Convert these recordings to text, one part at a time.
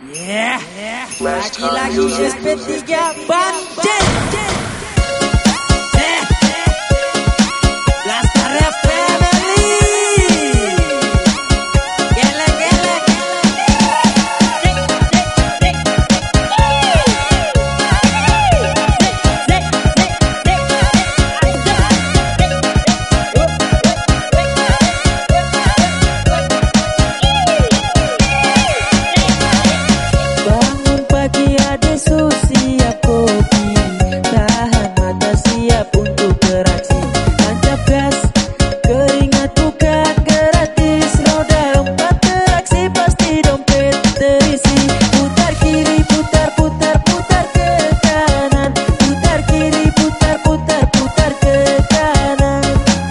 Lagi-lagi SP3 Banten. Blaster Family. Gelek-gelek. Bangun pagi ada siap kopi, tahan mata siap untuk beraksi. Tancap gas, keringat bukan gratis. Roda 4 beraksi pasti dompet terisi. Putar kiri, putar ke kanan. Putar kiri, putar ke kanan.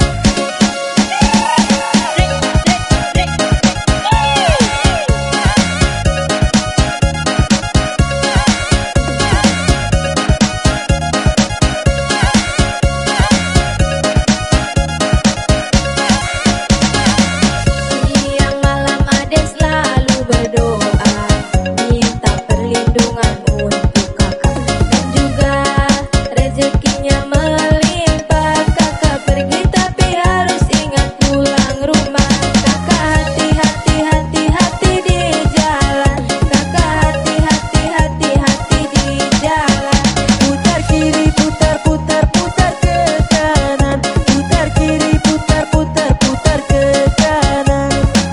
Siang malam Ade selalu berdoa, minta perlindungan untuk kakak dan juga rezekinya melimpah. Kakak pergi tapi harus ingat pulang rumah. Kakak hati-hati di jalan. Kakak hati-hati di jalan. Putar kiri, putar ke kanan. Putar kiri, putar ke kanan.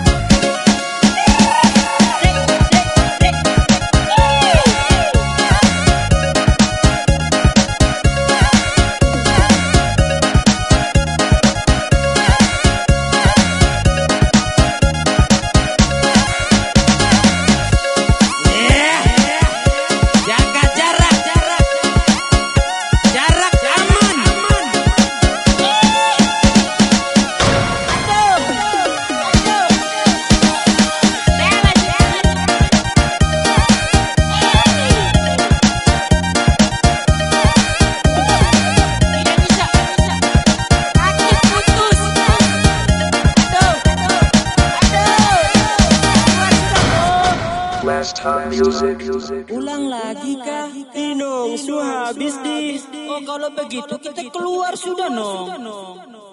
Jaga jarak aman. Ulang lagi kah? Inong, su habis di. Oh kalau begitu kita keluar sudah nong.